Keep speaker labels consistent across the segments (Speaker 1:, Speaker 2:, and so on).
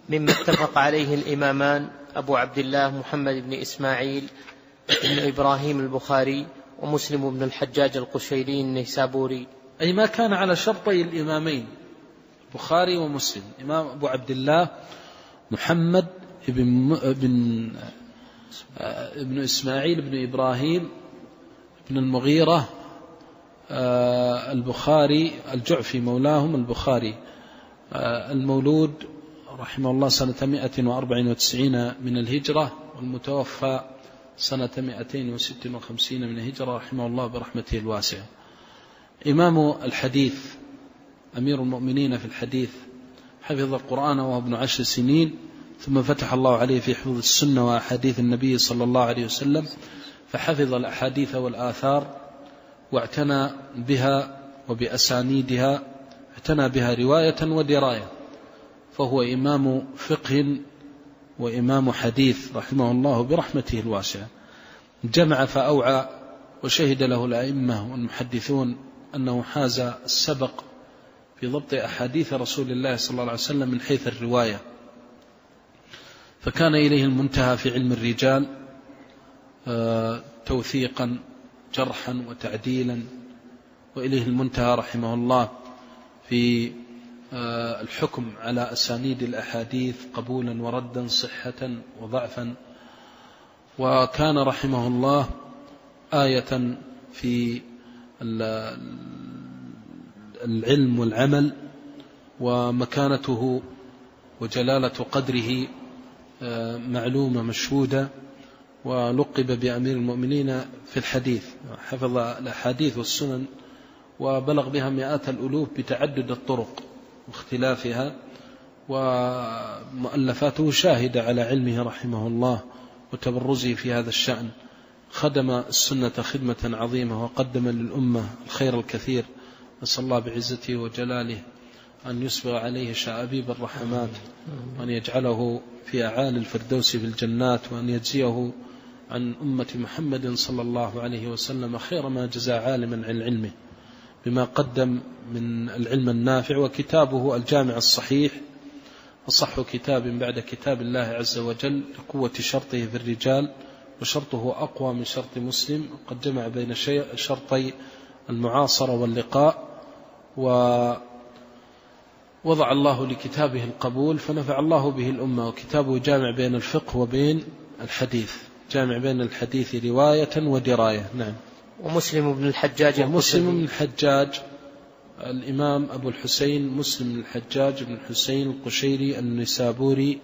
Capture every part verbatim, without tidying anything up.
Speaker 1: مما اتفق عليه الإمامان أبو عبد الله محمد بن إسماعيل بن إبراهيم البخاري ومسلم بن الحجاج القشيري النيسابوري،
Speaker 2: أي ما كان على شرطي الإمامين البخاري ومسلم. إمام أبو عبد الله محمد بن, بن, بن إسماعيل بن إبراهيم بن المغيرة البخاري الجعفي مولاهم البخاري، المولود رحمه الله سنة مائة وأربع وتسعين من الهجرة، والمتوفى سنة مائتين وست وخمسين من الهجرة رحمه الله برحمته الواسعة. إمام الحديث أمير المؤمنين في الحديث، حفظ القرآن وهو ابن عشر سنين، ثم فتح الله عليه في حفظ السنة وأحاديث النبي صلى الله عليه وسلم، فحفظ الأحاديث والآثار واعتنى بها وبأسانيدها، اعتنى بها رواية ودراية، فهو إمام فقه وإمام حديث رحمه الله برحمته الواسعة. جمع فأوعى، وشهد له الأئمة والمحدثون أنه حاز السبق في ضبط أحاديث رسول الله صلى الله عليه وسلم من حيث الرواية، فكان إليه المنتهى في علم الرجال توثيقا جرحا وتعديلا، وإليه المنتهى رحمه الله في الحكم على أسانيد الأحاديث قبولا وردا صحة وضعفا. وكان رحمه الله آية في العلم والعمل، ومكانته وجلالة قدره معلومة مشهودة، ولقب بأمير المؤمنين في الحديث، حفظ الأحاديث والسنن وبلغ بها مئات الألوف بتعدد الطرق واختلافها، ومؤلفاته شاهدة على علمه رحمه الله وتبرزه في هذا الشأن. خدم السنة خدمة عظيمة وقدم للأمة الخير الكثير، نسأل الله بعزته وجلاله أن يسبغ عليه شآبيب الرحمات، وأن يجعله في أعالي الفردوس في الجنات، وأن يجزيه عن أمة محمد صلى الله عليه وسلم خير ما جزى عالما عن علمه بما قدم من العلم النافع. وكتابه الجامع الصحيح أصح كتاب بعد كتاب الله عز وجل لقوة شرطه في الرجال، وشرطه أقوى من شرط مسلم، قد جمع بين شرطي المعاصرة واللقاء، ووضع الله لكتابه القبول فنفع الله به الأمة. وكتابه جامع بين الفقه وبين الحديث، جامع بين الحديث رواية ودراية. نعم.
Speaker 1: ومسلم بن الحجاج
Speaker 2: ومسلم بن الحجاج الإمام أبو الحسين مسلم بن الحجاج بن الحسين القشيري النيسابوري،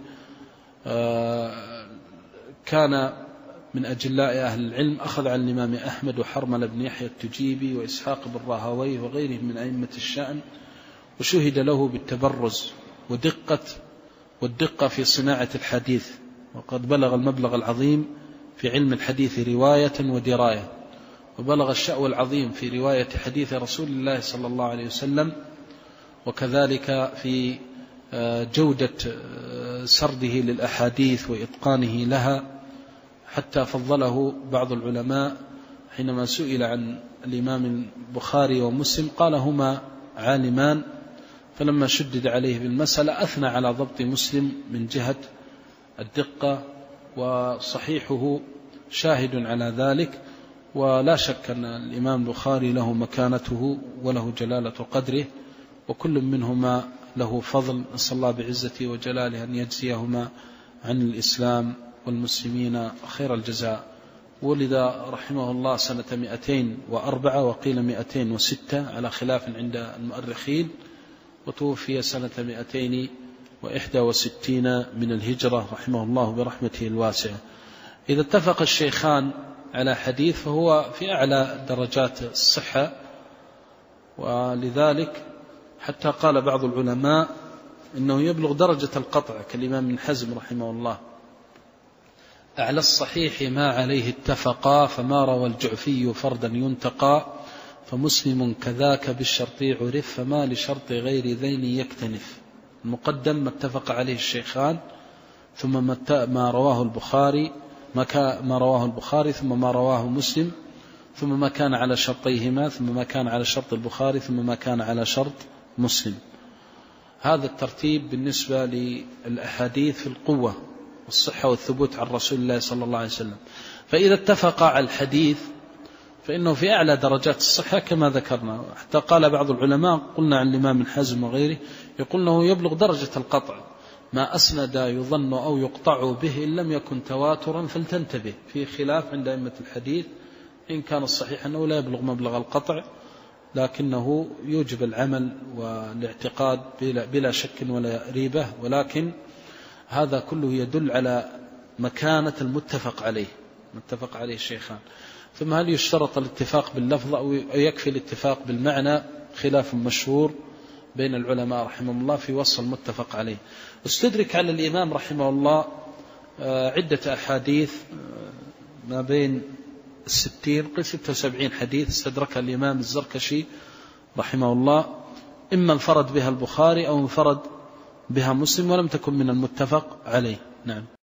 Speaker 2: كان من أجلاء أهل العلم، أخذ عن الإمام أحمد وحرمل بن يحيى التجيبي وإسحاق بن راهويه وغيرهم من أئمة الشأن، وشهد له بالتبرز ودقة والدقة في صناعة الحديث، وقد بلغ المبلغ العظيم في علم الحديث رواية ودراية، وبلغ الشأو العظيم في رواية حديث رسول الله صلى الله عليه وسلم، وكذلك في جودة سرده للأحاديث وإتقانه لها، حتى فضله بعض العلماء حينما سئل عن الإمام البخاري ومسلم قال هما عالمان، فلما شدد عليه بالمسألة أثنى على ضبط مسلم من جهة الدقة، وصحيحه شاهد على ذلك. ولا شك أن الإمام البخاري له مكانته وله جلالة قدره، وكل منهما له فضل، نسأل الله بعزته وجلاله أن يجزيهما عن الإسلام والمسلمين خير الجزاء. ولد رحمه الله سنة مئتين وأربعة وقيل مئتين وستة على خلاف عند المؤرخين، وتوفي سنة مئتين وإحدى وستين من الهجرة رحمه الله برحمته الواسعة. إذا اتفق الشيخان على حديث فهو في أعلى درجات الصحة، ولذلك حتى قال بعض العلماء إنه يبلغ درجة القطع كالإمام ابن حزم رحمه الله: أعلى الصحيح ما عليه اتفقا، فما روى الجعفي فردا ينتقى، فمسلم كذاك بالشرطي عرف، فما لشرط غير ذين يكتنف. المقدم ما اتفق عليه الشيخان، ثم ما رواه البخاري ما رواه البخاري ثم ما رواه مسلم، ثم ما كان على شرطيهما، ثم ما كان على شرط البخاري، ثم ما كان على شرط مسلم. هذا الترتيب بالنسبة للأحاديث في القوة والصحة والثبوت عن رسول الله صلى الله عليه وسلم. فإذا اتفق على الحديث فإنه في أعلى درجات الصحة كما ذكرنا، حتى قال بعض العلماء، قلنا عن الإمام ابن حزم وغيره، يقول أنه يبلغ درجة القطع، ما أسند يظن أو يقطع به إن لم يكن تواترا فلتنتبه، في خلاف عند أئمة الحديث إن كان الصحيح أنه لا يبلغ مبلغ القطع، لكنه يوجب العمل والاعتقاد بلا, بلا شك ولا ريبة، ولكن هذا كله يدل على مكانة المتفق عليه، متفق عليه الشيخان. ثم هل يشترط الاتفاق باللفظ أو يكفي الاتفاق بالمعنى؟ خلاف مشهور بين العلماء رحمه الله في وصف المتفق عليه. استدرك على الإمام رحمه الله عدة أحاديث ما بين الستين قل ستة وسبعين حديث استدركها الإمام الزركشي رحمه الله، إما انفرد بها البخاري أو انفرد بها مسلم ولم تكن من المتفق عليه. نعم.